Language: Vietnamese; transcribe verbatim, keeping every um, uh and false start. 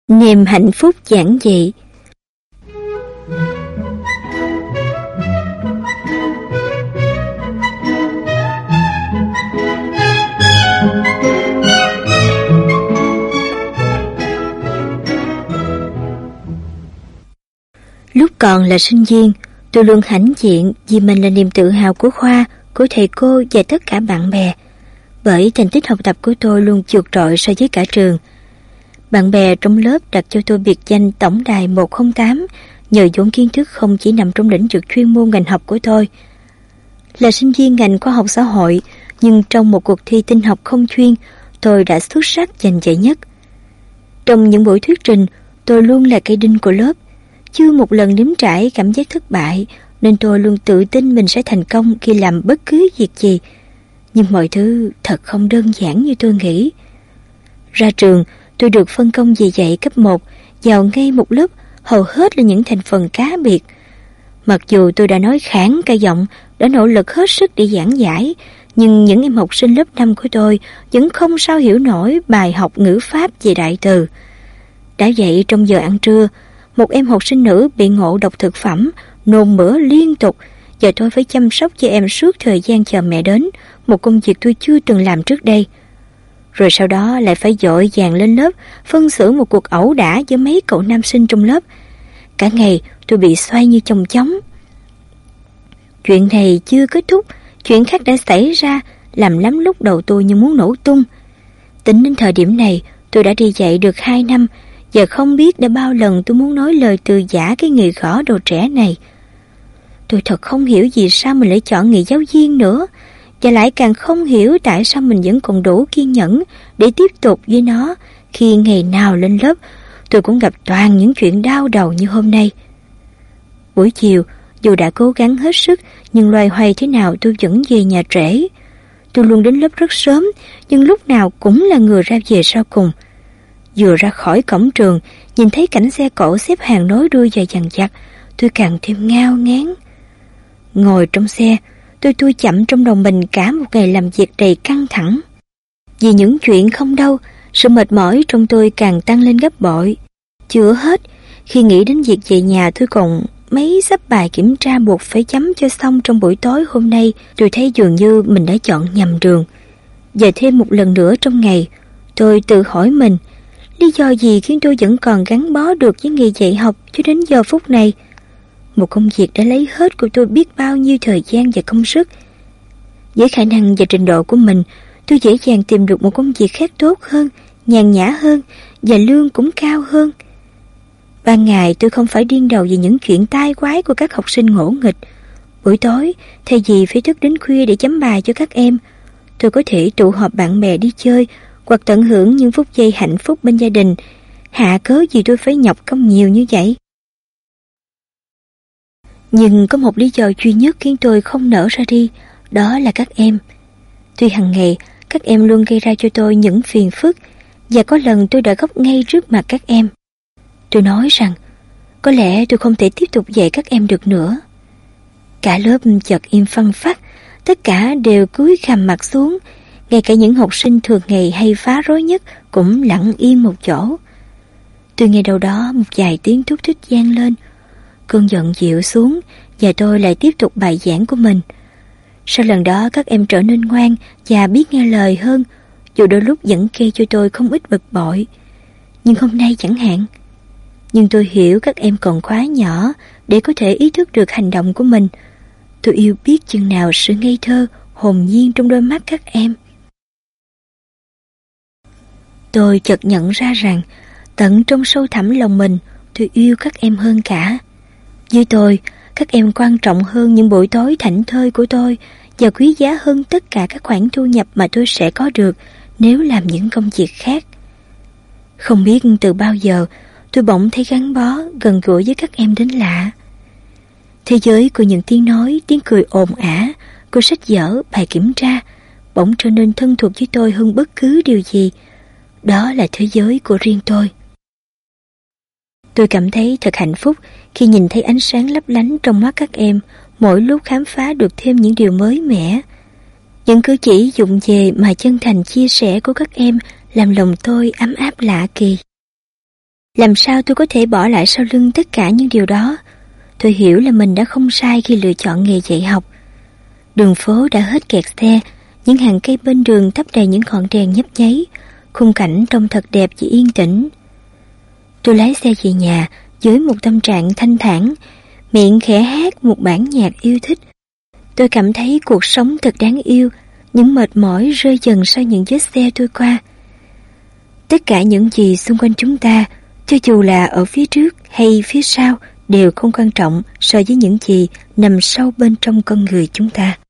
Niềm hạnh phúc giản dị. Lúc còn là sinh viên, tôi luôn hãnh diện vì mình là niềm tự hào của khoa, của thầy cô và tất cả bạn bè. Bởi thành tích học tập của tôi luôn vượt trội so với cả trường. Bạn bè trong lớp đặt cho tôi biệt danh tổng đài một không tám nhờ vốn kiến thức không chỉ nằm trong lĩnh vực chuyên môn ngành học của tôi. Là sinh viên ngành khoa học xã hội, nhưng trong một cuộc thi tin học không chuyên, tôi đã xuất sắc giành giải nhất. Trong những buổi thuyết trình, tôi luôn là cây đinh của lớp. Chưa một lần nếm trải cảm giác thất bại, nên tôi luôn tự tin mình sẽ thành công khi làm bất cứ việc gì. Nhưng mọi thứ thật không đơn giản như tôi nghĩ. Ra trường, tôi được phân công về dạy cấp một, vào ngay một lớp hầu hết là những thành phần cá biệt. Mặc dù tôi đã nói khản cả giọng, đã nỗ lực hết sức để giảng giải, nhưng những em học sinh lớp năm của tôi vẫn không sao hiểu nổi bài học ngữ pháp về đại từ. Đã vậy trong giờ ăn trưa, một em học sinh nữ bị ngộ độc thực phẩm, nôn mửa liên tục, và tôi phải chăm sóc cho em suốt thời gian chờ mẹ đến, một công việc tôi chưa từng làm trước đây. Rồi sau đó lại phải vội vàng lên lớp, phân xử một cuộc ẩu đả với mấy cậu nam sinh trong lớp. Cả ngày tôi bị xoay như chong chóng. Chuyện này chưa kết thúc, chuyện khác đã xảy ra, làm lắm lúc đầu tôi như muốn nổ tung. Tính đến thời điểm này, tôi đã đi dạy được hai năm, và không biết đã bao lần tôi muốn nói lời từ giã cái nghề gõ đồ trẻ này. Tôi thật không hiểu vì sao mình lại chọn nghề giáo viên nữa, và lại càng không hiểu tại sao mình vẫn còn đủ kiên nhẫn để tiếp tục với nó khi ngày nào lên lớp tôi cũng gặp toàn những chuyện đau đầu như hôm nay. Buổi chiều, dù đã cố gắng hết sức, nhưng loay hoay thế nào tôi vẫn về nhà trễ. Tôi luôn đến lớp rất sớm, nhưng lúc nào cũng là người ra về sau cùng. Vừa ra khỏi cổng trường, nhìn thấy cảnh xe cộ xếp hàng nối đuôi dài dằng dặc, tôi càng thêm ngao ngán. Ngồi trong xe, tôi tôi chậm trong đầu mình cả một ngày làm việc đầy căng thẳng. Vì những chuyện không đâu, sự mệt mỏi trong tôi càng tăng lên gấp bội. Chưa hết, khi nghĩ đến việc về nhà tôi còn mấy sắp bài kiểm tra buộc phải chấm cho xong trong buổi tối hôm nay, tôi thấy dường như mình đã chọn nhầm đường. Và thêm một lần nữa trong ngày, tôi tự hỏi mình, lý do gì khiến tôi vẫn còn gắn bó được với nghề dạy học cho đến giờ phút này? Một công việc đã lấy hết của tôi biết bao nhiêu thời gian và công sức. Với khả năng và trình độ của mình, tôi dễ dàng tìm được một công việc khác tốt hơn, nhàn nhã hơn, và lương cũng cao hơn. Ban ngày tôi không phải điên đầu vì những chuyện tai quái của các học sinh ngỗ nghịch. Buổi tối, thay vì phải thức đến khuya để chấm bài cho các em, tôi có thể tụ họp bạn bè đi chơi, hoặc tận hưởng những phút giây hạnh phúc bên gia đình. Hạ cớ gì tôi phải nhọc công nhiều như vậy? Nhưng có một lý do duy nhất khiến tôi không nỡ ra đi, đó là các em. Tuy hàng ngày, các em luôn gây ra cho tôi những phiền phức, và có lần tôi đã khóc ngay trước mặt các em. Tôi nói rằng, có lẽ tôi không thể tiếp tục dạy các em được nữa. Cả lớp chợt im phăng phắc, tất cả đều cúi gằm mặt xuống, ngay cả những học sinh thường ngày hay phá rối nhất cũng lặng im một chỗ. Tôi nghe đâu đó một vài tiếng thúc thích vang lên. Cơn giận dịu xuống, và tôi lại tiếp tục bài giảng của mình. Sau lần đó các em trở nên ngoan và biết nghe lời hơn, dù đôi lúc vẫn gây cho tôi không ít bực bội. Nhưng hôm nay chẳng hạn. Nhưng tôi hiểu các em còn quá nhỏ để có thể ý thức được hành động của mình. Tôi yêu biết chừng nào sự ngây thơ, hồn nhiên trong đôi mắt các em. Tôi chợt nhận ra rằng, tận trong sâu thẳm lòng mình, tôi yêu các em hơn cả. Với tôi, các em quan trọng hơn những buổi tối thảnh thơi của tôi, và quý giá hơn tất cả các khoản thu nhập mà tôi sẽ có được nếu làm những công việc khác. Không biết từ bao giờ, tôi bỗng thấy gắn bó, gần gũi với các em đến lạ. Thế giới của những tiếng nói, tiếng cười ồn ả, của sách vở, bài kiểm tra, bỗng trở nên thân thuộc với tôi hơn bất cứ điều gì. Đó là thế giới của riêng tôi. Tôi cảm thấy thật hạnh phúc khi nhìn thấy ánh sáng lấp lánh trong mắt các em mỗi lúc khám phá được thêm những điều mới mẻ. Những cử chỉ vụng về mà chân thành chia sẻ của các em làm lòng tôi ấm áp lạ kỳ. Làm sao tôi có thể bỏ lại sau lưng tất cả những điều đó? Tôi hiểu là mình đã không sai khi lựa chọn nghề dạy học. Đường phố đã hết kẹt xe, những hàng cây bên đường thắp đầy những ngọn đèn nhấp nháy, khung cảnh trông thật đẹp và yên tĩnh. Tôi lái xe về nhà với một tâm trạng thanh thản, miệng khẽ hát một bản nhạc yêu thích. Tôi cảm thấy cuộc sống thật đáng yêu, những mệt mỏi rơi dần sau những vết xe trôi qua. Tất cả những gì xung quanh chúng ta, cho dù là ở phía trước hay phía sau, đều không quan trọng so với những gì nằm sâu bên trong con người chúng ta.